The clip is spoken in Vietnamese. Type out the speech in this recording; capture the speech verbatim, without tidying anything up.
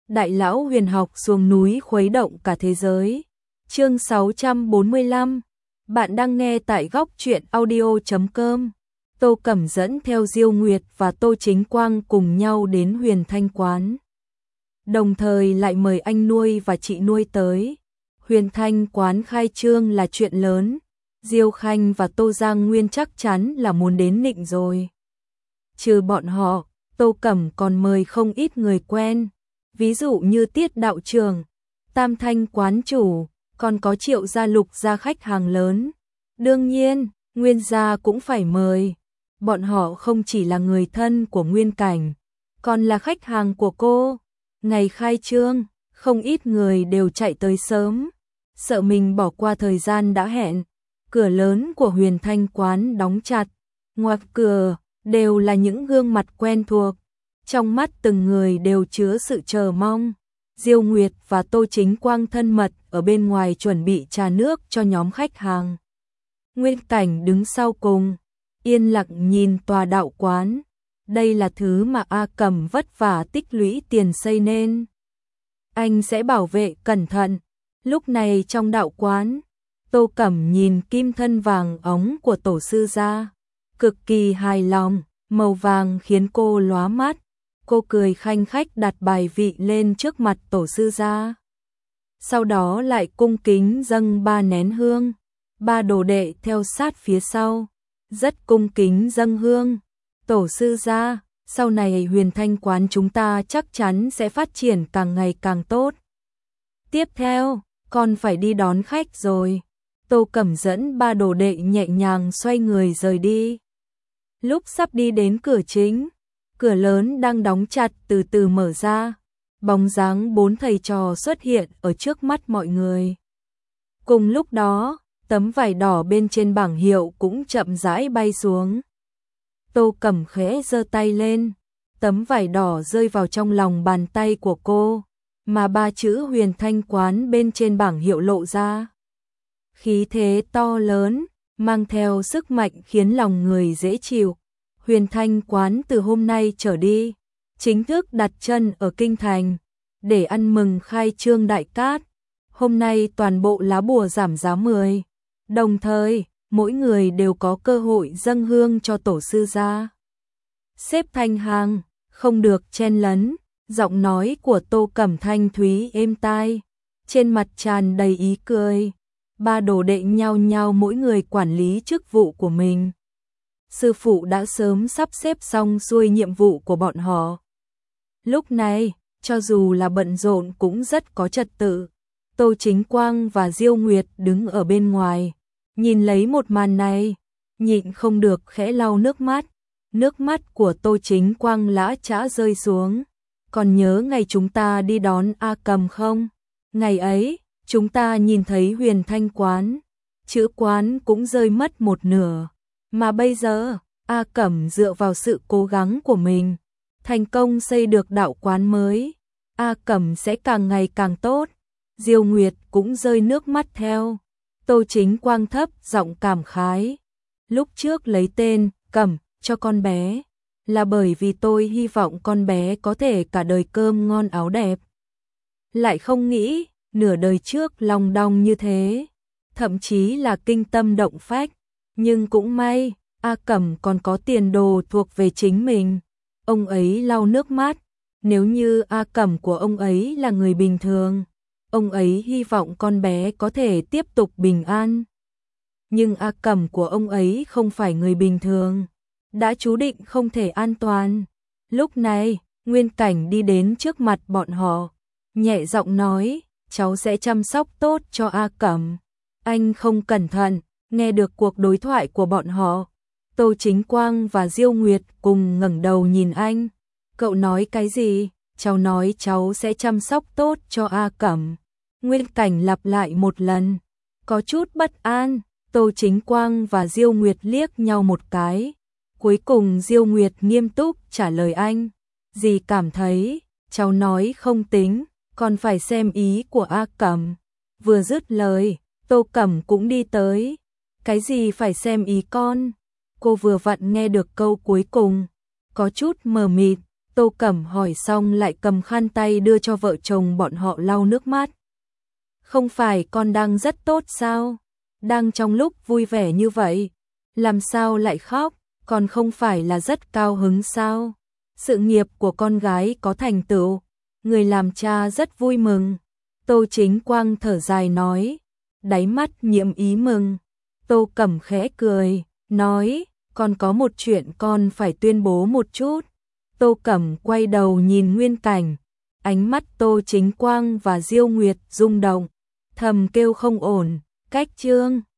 Đại lão huyền học xuống núi khuấy động cả thế giới. Chương sáu trăm bốn mươi lăm. Bạn đang nghe tại góc truyện audio chấm com. Tô Cẩm dẫn theo Diêu Nguyệt và Tô Chính Quang cùng nhau đến Huyền Thanh quán. Đồng thời lại mời anh nuôi và chị nuôi tới. Huyền Thanh quán khai trương là chuyện lớn. Diêu Khanh và Tô Giang Nguyên chắc chắn là muốn đến nịnh rồi. Trừ bọn họ, Tô Cẩm còn mời không ít người quen. Ví dụ như Tiết đạo trưởng, Tam Thanh quán chủ, còn có Triệu gia Lục gia khách hàng lớn. Đương nhiên, Nguyên gia cũng phải mời. Bọn họ không chỉ là người thân của Nguyên Cảnh, còn là khách hàng của cô. Ngày khai trương, không ít người đều chạy tới sớm, sợ mình bỏ qua thời gian đã hẹn. Cửa lớn của Huyền Thanh quán đóng chặt, ngoài cửa đều là những gương mặt quen thuộc. Trong mắt từng người đều chứa sự chờ mong. Diêu Nguyệt và Tô Chính Quang thân mật ở bên ngoài chuẩn bị trà nước cho nhóm khách hàng. Nguyên Cảnh đứng sau cùng, yên lặng nhìn tòa đạo quán. Đây là thứ mà A Cẩm vất vả tích lũy tiền xây nên. Anh sẽ bảo vệ cẩn thận. Lúc này trong đạo quán, Tô Cẩm nhìn kim thân vàng óng của tổ sư gia, cực kỳ hài lòng, màu vàng khiến cô lóa mắt. Cô cười khanh khách đặt bài vị lên trước mặt tổ sư gia. Sau đó lại cung kính dâng ba nén hương. Ba đồ đệ theo sát phía sau, rất cung kính dâng hương. Tổ sư gia, sau này Huyền Thanh quán chúng ta chắc chắn sẽ phát triển càng ngày càng tốt. Tiếp theo, con phải đi đón khách rồi. Tô Cẩm dẫn ba đồ đệ nhẹ nhàng xoay người rời đi. Lúc sắp đi đến cửa chính, cửa lớn đang đóng chặt từ từ mở ra. Bóng dáng bốn thầy trò xuất hiện ở trước mắt mọi người. Cùng lúc đó, tấm vải đỏ bên trên bảng hiệu cũng chậm rãi bay xuống. Tô Cẩm khẽ giơ tay lên, tấm vải đỏ rơi vào trong lòng bàn tay của cô, mà ba chữ Huyền Thanh quán bên trên bảng hiệu lộ ra. Khí thế to lớn, mang theo sức mạnh khiến lòng người dễ chịu. Huyền Thanh quán từ hôm nay trở đi, chính thức đặt chân ở Kinh Thành, để ăn mừng khai trương đại cát. Hôm nay toàn bộ lá bùa giảm giá mười, đồng thời, mỗi người đều có cơ hội dâng hương cho tổ sư gia. Xếp thành hàng, không được chen lấn, giọng nói của Tô Cẩm thanh thúy êm tai, trên mặt tràn đầy ý cười. Ba đồ đệ nhao nhao mỗi người quản lý chức vụ của mình. Sư phụ đã sớm sắp xếp xong xuôi nhiệm vụ của bọn họ. Lúc này, cho dù là bận rộn cũng rất có trật tự. Tô Chính Quang và Diêu Nguyệt đứng ở bên ngoài, nhìn lấy một màn này, nhịn không được khẽ lau nước mắt. Nước mắt của Tô Chính Quang lã chã rơi xuống. Còn nhớ ngày chúng ta đi đón A Cẩm không? Ngày ấy, chúng ta nhìn thấy Huyền Thanh quán, chữ quán cũng rơi mất một nửa. Mà bây giờ, A Cẩm dựa vào sự cố gắng của mình, thành công xây được đạo quán mới. A Cẩm sẽ càng ngày càng tốt. Diêu Nguyệt cũng rơi nước mắt theo. Tô Chính Quang thấp giọng cảm khái. Lúc trước lấy tên Cẩm cho con bé, là bởi vì tôi hy vọng con bé có thể cả đời cơm ngon áo đẹp. Lại không nghĩ, nửa đời trước lòng đong như thế, thậm chí là kinh tâm động phách. Nhưng cũng may, A Cẩm còn có tiền đồ thuộc về chính mình. Ông ấy lau nước mắt. Nếu như A Cẩm của ông ấy là người bình thường, ông ấy hy vọng con bé có thể tiếp tục bình an. Nhưng A Cẩm của ông ấy không phải người bình thường, đã chú định không thể an toàn. Lúc này, Nguyên Cảnh đi đến trước mặt bọn họ, nhẹ giọng nói, cháu sẽ chăm sóc tốt cho A Cẩm. Anh không cẩn thận, nghe được cuộc đối thoại của bọn họ. Tô Chính Quang và Diêu Nguyệt cùng ngẩng đầu nhìn anh. Cậu nói cái gì? Cháu nói cháu sẽ chăm sóc tốt cho A Cẩm. Nguyên Cảnh lặp lại một lần, có chút bất an. Tô Chính Quang và Diêu Nguyệt liếc nhau một cái. Cuối cùng Diêu Nguyệt nghiêm túc trả lời anh. Dì cảm thấy, cháu nói không tính, còn phải xem ý của A Cẩm. Vừa dứt lời, Tô Cẩm cũng đi tới. Cái gì phải xem ý con? Cô vừa vặn nghe được câu cuối cùng, có chút mờ mịt. Tô Cẩm hỏi xong lại cầm khăn tay đưa cho vợ chồng bọn họ lau nước mắt. Không phải con đang rất tốt sao? Đang trong lúc vui vẻ như vậy, làm sao lại khóc? Con không phải là rất cao hứng sao? Sự nghiệp của con gái có thành tựu, người làm cha rất vui mừng. Tô Chính Quang thở dài nói, đáy mắt nhiễm ý mừng. Tô Cẩm khẽ cười, nói, con có một chuyện con phải tuyên bố một chút. Tô Cẩm quay đầu nhìn Nguyên Cảnh, ánh mắt Tô Chính Quang và Diêu Nguyệt rung động, thầm kêu không ổn, cách Trương